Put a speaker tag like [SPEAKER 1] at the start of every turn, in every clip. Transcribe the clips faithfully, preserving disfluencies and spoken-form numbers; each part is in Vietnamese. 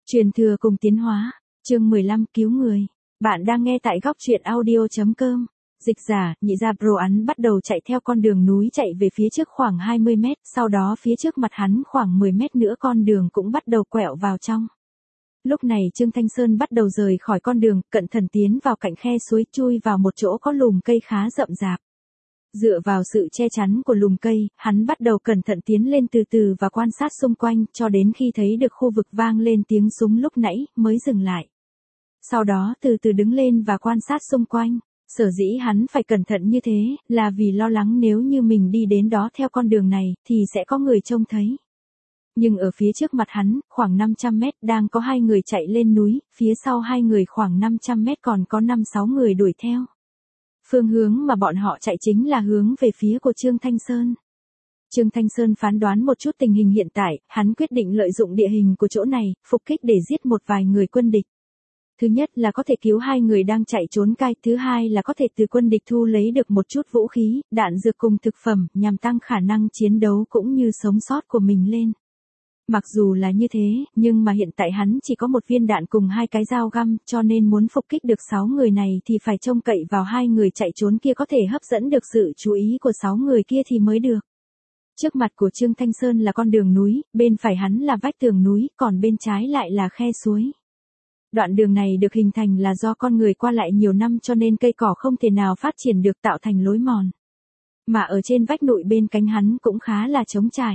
[SPEAKER 1] Truyền thừa cùng tiến hóa, chương mười lăm cứu người. Bạn đang nghe tại góc truyện audio.com. Dịch giả, nhị gia Bro Án bắt đầu chạy theo con đường núi chạy về phía trước khoảng hai mươi mét, sau đó phía trước mặt hắn khoảng mười mét nữa con đường cũng bắt đầu quẹo vào trong. Lúc này Trương Thanh Sơn bắt đầu rời khỏi con đường, cẩn thận tiến vào cạnh khe suối chui vào một chỗ có lùm cây khá rậm rạp. Dựa vào sự che chắn của lùm cây, hắn bắt đầu cẩn thận tiến lên từ từ và quan sát xung quanh cho đến khi thấy được khu vực vang lên tiếng súng lúc nãy mới dừng lại. Sau đó từ từ đứng lên và quan sát xung quanh. Sở dĩ hắn phải cẩn thận như thế là vì lo lắng nếu như mình đi đến đó theo con đường này thì sẽ có người trông thấy. Nhưng ở phía trước mặt hắn, khoảng năm trăm mét đang có hai người chạy lên núi, phía sau hai người khoảng năm trăm mét còn có năm sáu người đuổi theo. Phương hướng mà bọn họ chạy chính là hướng về phía của Trương Thanh Sơn. Trương Thanh Sơn phán đoán một chút tình hình hiện tại, hắn quyết định lợi dụng địa hình của chỗ này, phục kích để giết một vài người quân địch. Thứ nhất là có thể cứu hai người đang chạy trốn cai, thứ hai là có thể từ quân địch thu lấy được một chút vũ khí, đạn dược cùng thực phẩm, nhằm tăng khả năng chiến đấu cũng như sống sót của mình lên. Mặc dù là như thế, nhưng mà hiện tại hắn chỉ có một viên đạn cùng hai cái dao găm, cho nên muốn phục kích được sáu người này thì phải trông cậy vào hai người chạy trốn kia có thể hấp dẫn được sự chú ý của sáu người kia thì mới được. Trước mặt của Trương Thanh Sơn là con đường núi, bên phải hắn là vách tường núi, còn bên trái lại là khe suối. Đoạn đường này được hình thành là do con người qua lại nhiều năm cho nên cây cỏ không thể nào phát triển được tạo thành lối mòn. Mà ở trên vách núi bên cạnh hắn cũng khá là trống trải.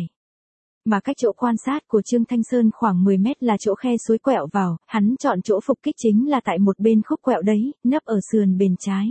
[SPEAKER 1] Mà cách chỗ quan sát của Trương Thanh Sơn khoảng mười mét là chỗ khe suối quẹo vào, hắn chọn chỗ phục kích chính là tại một bên khúc quẹo đấy, nấp ở sườn bên trái.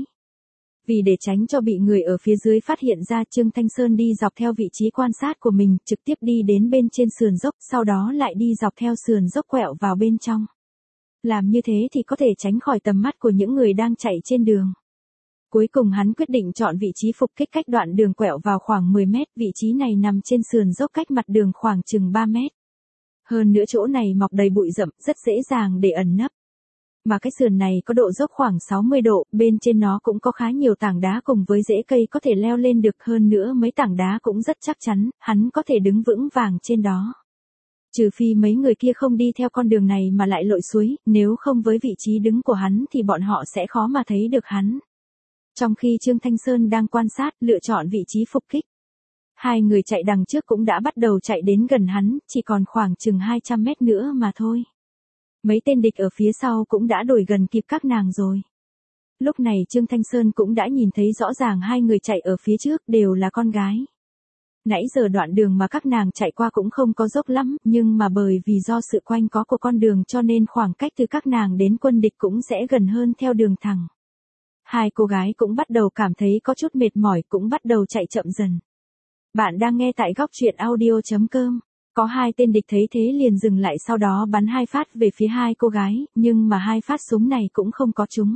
[SPEAKER 1] Vì để tránh cho bị người ở phía dưới phát hiện ra, Trương Thanh Sơn đi dọc theo vị trí quan sát của mình, trực tiếp đi đến bên trên sườn dốc, sau đó lại đi dọc theo sườn dốc quẹo vào bên trong. Làm như thế thì có thể tránh khỏi tầm mắt của những người đang chạy trên đường. Cuối cùng hắn quyết định chọn vị trí phục kích cách đoạn đường quẹo vào khoảng mười mét, vị trí này nằm trên sườn dốc cách mặt đường khoảng chừng ba mét. Hơn nữa chỗ này mọc đầy bụi rậm, rất dễ dàng để ẩn nấp. Mà cái sườn này có độ dốc khoảng sáu mươi độ, bên trên nó cũng có khá nhiều tảng đá cùng với rễ cây có thể leo lên được, hơn nữa mấy tảng đá cũng rất chắc chắn, hắn có thể đứng vững vàng trên đó. Trừ phi mấy người kia không đi theo con đường này mà lại lội suối, nếu không với vị trí đứng của hắn thì bọn họ sẽ khó mà thấy được hắn. Trong khi Trương Thanh Sơn đang quan sát, lựa chọn vị trí phục kích. Hai người chạy đằng trước cũng đã bắt đầu chạy đến gần hắn, chỉ còn khoảng chừng hai trăm mét nữa mà thôi. Mấy tên địch ở phía sau cũng đã đuổi gần kịp các nàng rồi. Lúc này Trương Thanh Sơn cũng đã nhìn thấy rõ ràng hai người chạy ở phía trước đều là con gái. Nãy giờ đoạn đường mà các nàng chạy qua cũng không có dốc lắm, nhưng mà bởi vì do sự quanh có của con đường cho nên khoảng cách từ các nàng đến quân địch cũng sẽ gần hơn theo đường thẳng. Hai cô gái cũng bắt đầu cảm thấy có chút mệt mỏi, cũng bắt đầu chạy chậm dần. Bạn đang nghe tại góc truyện audio.com. Có hai tên địch thấy thế liền dừng lại, sau đó bắn hai phát về phía hai cô gái, nhưng mà hai phát súng này cũng không có trúng.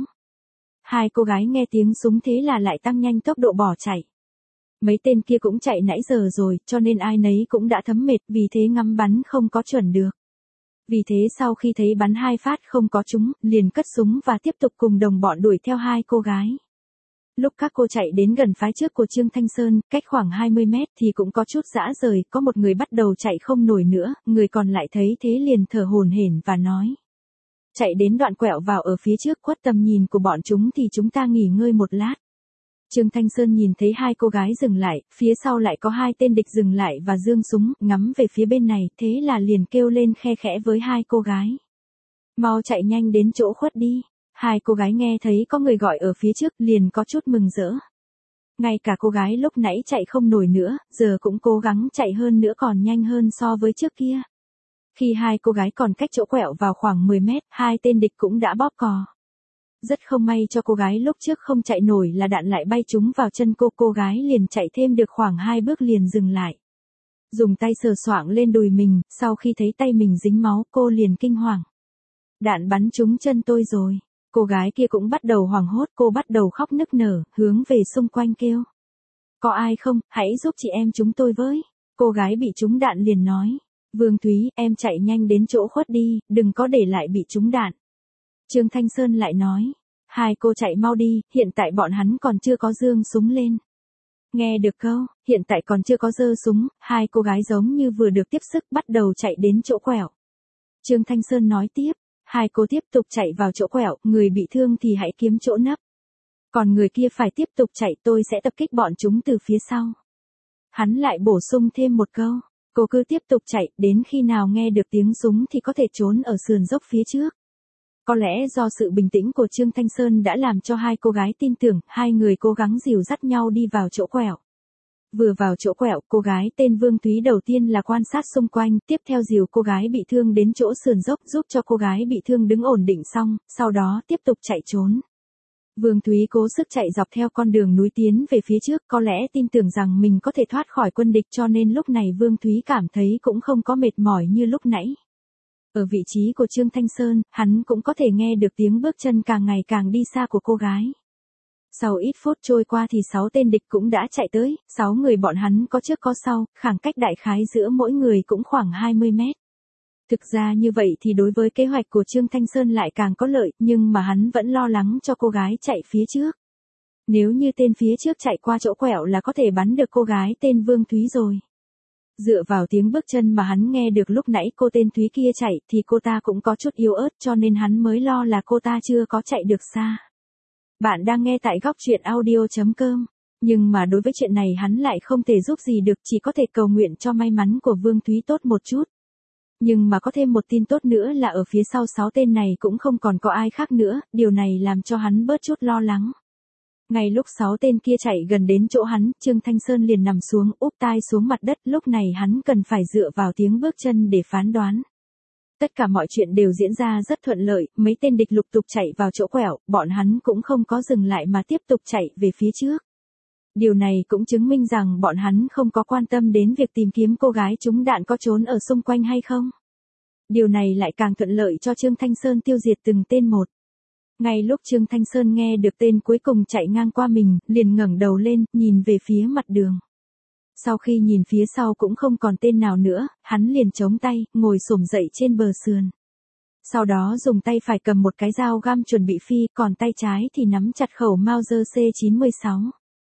[SPEAKER 1] Hai cô gái nghe tiếng súng thế là lại tăng nhanh tốc độ bỏ chạy. Mấy tên kia cũng chạy nãy giờ rồi, cho nên ai nấy cũng đã thấm mệt, vì thế ngắm bắn không có chuẩn được. Vì thế sau khi thấy bắn hai phát không có trúng, liền cất súng và tiếp tục cùng đồng bọn đuổi theo hai cô gái. Lúc các cô chạy đến gần phái trước của Trương Thanh Sơn, cách khoảng hai mươi mét thì cũng có chút rã rời, có một người bắt đầu chạy không nổi nữa, người còn lại thấy thế liền thở hổn hển và nói. Chạy đến đoạn quẹo vào ở phía trước khuất tầm nhìn của bọn chúng thì chúng ta nghỉ ngơi một lát. Trương Thanh Sơn nhìn thấy hai cô gái dừng lại, phía sau lại có hai tên địch dừng lại và giương súng, ngắm về phía bên này, thế là liền kêu lên khe khẽ với hai cô gái. Mau chạy nhanh đến chỗ khuất đi. Hai cô gái nghe thấy có người gọi ở phía trước, liền có chút mừng rỡ. Ngay cả cô gái lúc nãy chạy không nổi nữa, giờ cũng cố gắng chạy hơn nữa, còn nhanh hơn so với trước kia. Khi hai cô gái còn cách chỗ quẹo vào khoảng mười mét, hai tên địch cũng đã bóp cò. Rất không may cho cô gái lúc trước không chạy nổi là đạn lại bay trúng vào chân cô, cô gái liền chạy thêm được khoảng hai bước liền dừng lại. Dùng tay sờ soạng lên đùi mình, sau khi thấy tay mình dính máu, cô liền kinh hoàng. Đạn bắn trúng chân tôi rồi. Cô gái kia cũng bắt đầu hoảng hốt, cô bắt đầu khóc nức nở, hướng về xung quanh kêu. Có ai không, hãy giúp chị em chúng tôi với. Cô gái bị trúng đạn liền nói. Vương Thúy, em chạy nhanh đến chỗ khuất đi, đừng có để lại bị trúng đạn. Trương Thanh Sơn lại nói. Hai cô chạy mau đi, hiện tại bọn hắn còn chưa có giương súng lên. Nghe được câu, hiện tại còn chưa có giơ súng, hai cô gái giống như vừa được tiếp sức bắt đầu chạy đến chỗ quẹo. Trương Thanh Sơn nói tiếp, hai cô tiếp tục chạy vào chỗ quẹo, người bị thương thì hãy kiếm chỗ nấp. Còn người kia phải tiếp tục chạy, tôi sẽ tập kích bọn chúng từ phía sau. Hắn lại bổ sung thêm một câu, cô cứ tiếp tục chạy, đến khi nào nghe được tiếng súng thì có thể trốn ở sườn dốc phía trước. Có lẽ do sự bình tĩnh của Trương Thanh Sơn đã làm cho hai cô gái tin tưởng, hai người cố gắng dìu dắt nhau đi vào chỗ quẹo. Vừa vào chỗ quẹo, cô gái tên Vương Thúy đầu tiên là quan sát xung quanh, tiếp theo dìu cô gái bị thương đến chỗ sườn dốc giúp cho cô gái bị thương đứng ổn định xong, sau đó tiếp tục chạy trốn. Vương Thúy cố sức chạy dọc theo con đường núi tiến về phía trước, có lẽ tin tưởng rằng mình có thể thoát khỏi quân địch cho nên lúc này Vương Thúy cảm thấy cũng không có mệt mỏi như lúc nãy. Ở vị trí của Trương Thanh Sơn, hắn cũng có thể nghe được tiếng bước chân càng ngày càng đi xa của cô gái. Sau ít phút trôi qua thì sáu tên địch cũng đã chạy tới, sáu người bọn hắn có trước có sau, khoảng cách đại khái giữa mỗi người cũng khoảng hai mươi mét. Thực ra như vậy thì đối với kế hoạch của Trương Thanh Sơn lại càng có lợi, nhưng mà hắn vẫn lo lắng cho cô gái chạy phía trước. Nếu như tên phía trước chạy qua chỗ quẹo là có thể bắn được cô gái tên Vương Thúy rồi. Dựa vào tiếng bước chân mà hắn nghe được lúc nãy cô tên Thúy kia chạy thì cô ta cũng có chút yếu ớt cho nên hắn mới lo là cô ta chưa có chạy được xa. Bạn đang nghe tại góc truyện audio chấm com. Nhưng mà đối với chuyện này hắn lại không thể giúp gì được, chỉ có thể cầu nguyện cho may mắn của Vương Thúy tốt một chút. Nhưng mà có thêm một tin tốt nữa là ở phía sau sáu tên này cũng không còn có ai khác nữa, điều này làm cho hắn bớt chút lo lắng. Ngay lúc sáu tên kia chạy gần đến chỗ hắn, Trương Thanh Sơn liền nằm xuống, úp tai xuống mặt đất, lúc này hắn cần phải dựa vào tiếng bước chân để phán đoán. Tất cả mọi chuyện đều diễn ra rất thuận lợi, mấy tên địch lục tục chạy vào chỗ quẹo, bọn hắn cũng không có dừng lại mà tiếp tục chạy về phía trước. Điều này cũng chứng minh rằng bọn hắn không có quan tâm đến việc tìm kiếm cô gái trúng đạn có trốn ở xung quanh hay không. Điều này lại càng thuận lợi cho Trương Thanh Sơn tiêu diệt từng tên một. Ngay lúc Trương Thanh Sơn nghe được tên cuối cùng chạy ngang qua mình, liền ngẩng đầu lên, nhìn về phía mặt đường. Sau khi nhìn phía sau cũng không còn tên nào nữa, hắn liền chống tay, ngồi xổm dậy trên bờ sườn. Sau đó dùng tay phải cầm một cái dao găm chuẩn bị phi, còn tay trái thì nắm chặt khẩu Mauser C chín sáu.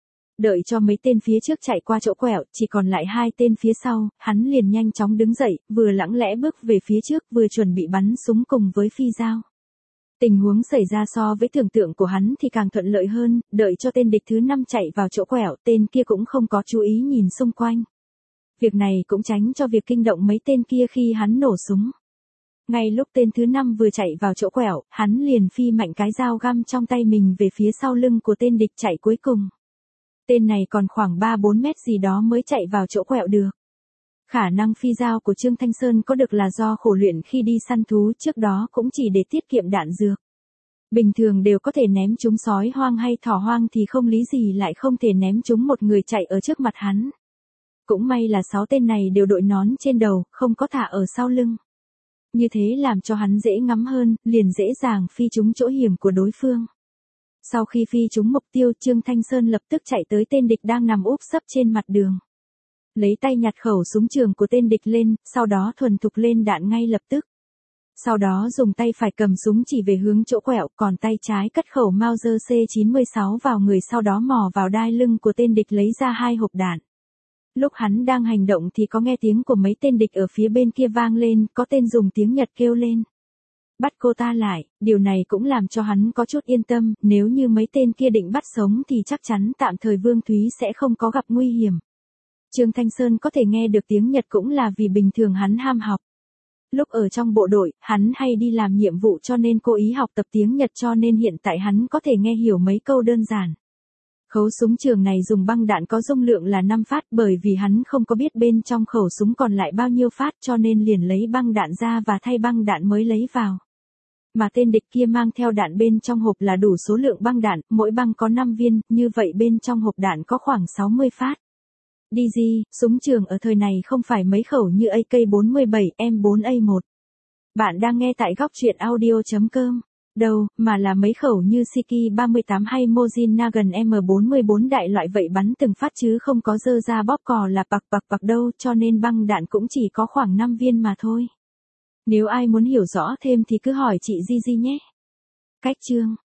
[SPEAKER 1] Đợi cho mấy tên phía trước chạy qua chỗ quẹo, chỉ còn lại hai tên phía sau, hắn liền nhanh chóng đứng dậy, vừa lẳng lẽ bước về phía trước, vừa chuẩn bị bắn súng cùng với phi dao. Tình huống xảy ra so với tưởng tượng của hắn thì càng thuận lợi hơn, đợi cho tên địch thứ năm chạy vào chỗ quẹo, tên kia cũng không có chú ý nhìn xung quanh. Việc này cũng tránh cho việc kinh động mấy tên kia khi hắn nổ súng. Ngay lúc tên thứ năm vừa chạy vào chỗ quẹo, hắn liền phi mạnh cái dao găm trong tay mình về phía sau lưng của tên địch chạy cuối cùng. Tên này còn khoảng ba bốn mét gì đó mới chạy vào chỗ quẹo được. Khả năng phi dao của Trương Thanh Sơn có được là do khổ luyện khi đi săn thú, trước đó cũng chỉ để tiết kiệm đạn dược. Bình thường đều có thể ném trúng sói hoang hay thỏ hoang thì không lý gì lại không thể ném trúng một người chạy ở trước mặt hắn. Cũng may là sáu tên này đều đội nón trên đầu, không có thả ở sau lưng. Như thế làm cho hắn dễ ngắm hơn, liền dễ dàng phi trúng chỗ hiểm của đối phương. Sau khi phi trúng mục tiêu, Trương Thanh Sơn lập tức chạy tới tên địch đang nằm úp sấp trên mặt đường. Lấy tay nhặt khẩu súng trường của tên địch lên, sau đó thuần thục lên đạn ngay lập tức. Sau đó dùng tay phải cầm súng chỉ về hướng chỗ quẹo, còn tay trái cất khẩu Mauser C chín sáu vào người, sau đó mò vào đai lưng của tên địch lấy ra hai hộp đạn. Lúc hắn đang hành động thì có nghe tiếng của mấy tên địch ở phía bên kia vang lên, có tên dùng tiếng Nhật kêu lên. Bắt cô ta lại, điều này cũng làm cho hắn có chút yên tâm, nếu như mấy tên kia định bắt sống thì chắc chắn tạm thời Vương Thúy sẽ không có gặp nguy hiểm. Trương Thanh Sơn có thể nghe được tiếng Nhật cũng là vì bình thường hắn ham học. Lúc ở trong bộ đội, hắn hay đi làm nhiệm vụ cho nên cố ý học tập tiếng Nhật, cho nên hiện tại hắn có thể nghe hiểu mấy câu đơn giản. Khẩu súng trường này dùng băng đạn có dung lượng là năm phát, bởi vì hắn không có biết bên trong khẩu súng còn lại bao nhiêu phát cho nên liền lấy băng đạn ra và thay băng đạn mới lấy vào. Mà tên địch kia mang theo đạn bên trong hộp là đủ số lượng băng đạn, mỗi băng có năm viên, như vậy bên trong hộp đạn có khoảng sáu mươi phát. đê giê, súng trường ở thời này không phải mấy khẩu như A K bốn mươi bảy, M bốn A một. Bạn đang nghe tại góc truyện audio chấm com. Đâu, mà là mấy khẩu như Siki ba mươi tám hay Mosin Nagant M bốn mươi bốn đại loại vậy, bắn từng phát chứ không có dơ ra bóp cò là bạc bạc bạc đâu, cho nên băng đạn cũng chỉ có khoảng năm viên mà thôi. Nếu ai muốn hiểu rõ thêm thì cứ hỏi chị Gigi nhé. Cách chương